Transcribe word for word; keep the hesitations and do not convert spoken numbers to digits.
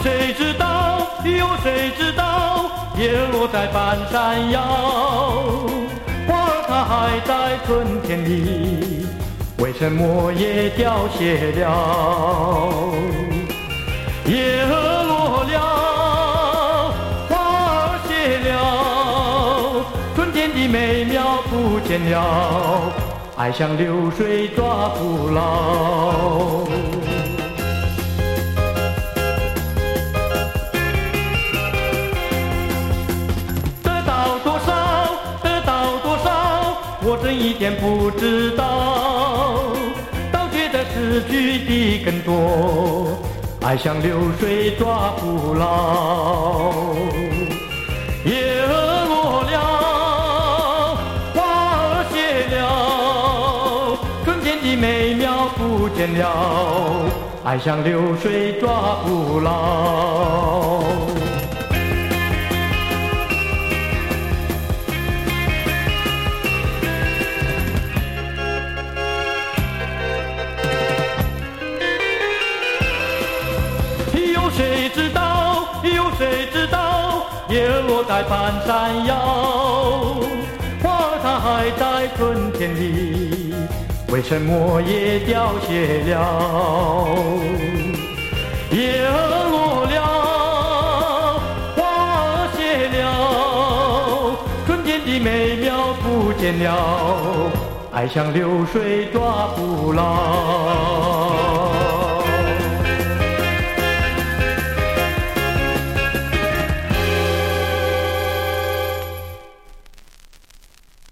谁知道？有谁知道？叶落在半山腰，花儿它还在春天里，为什么也凋谢了？叶儿落了，花儿谢了，春天的美妙不见了，爱像流水抓不牢。我真一点不知道，倒觉得失去的更多，爱像流水抓不牢。叶儿落了，花儿谢了，春天的美妙不见了，爱像流水抓不牢。谁知道？有谁知道？叶儿落在半山腰，花儿它还在春天里，为什么也凋谢了？叶儿落了，花儿谢了，春天的美妙不见了，爱像流水抓不牢。